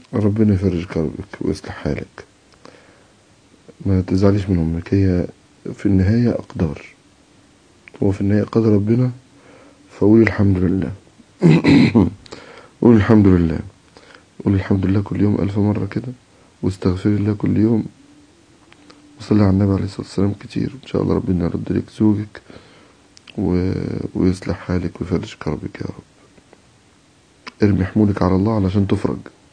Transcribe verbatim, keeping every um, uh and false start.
ربنا يفرج كربك ويصلح حالك. ما تزعليش من أمك، هي في النهاية أقدار، هو في النهاية قدر ربنا. فقولي الحمد لله. قولي الحمد لله، قولي الحمد لله كل يوم ألف مرة كده، واستغفري الله كل يوم، وصلي على النبي عليه الصلاة والسلام كتير. إن شاء الله ربنا يرد لك زوجك و... ويصلح حالك ويفرج كربك يا رب. ارمي حمولك على الله علشان تفرج.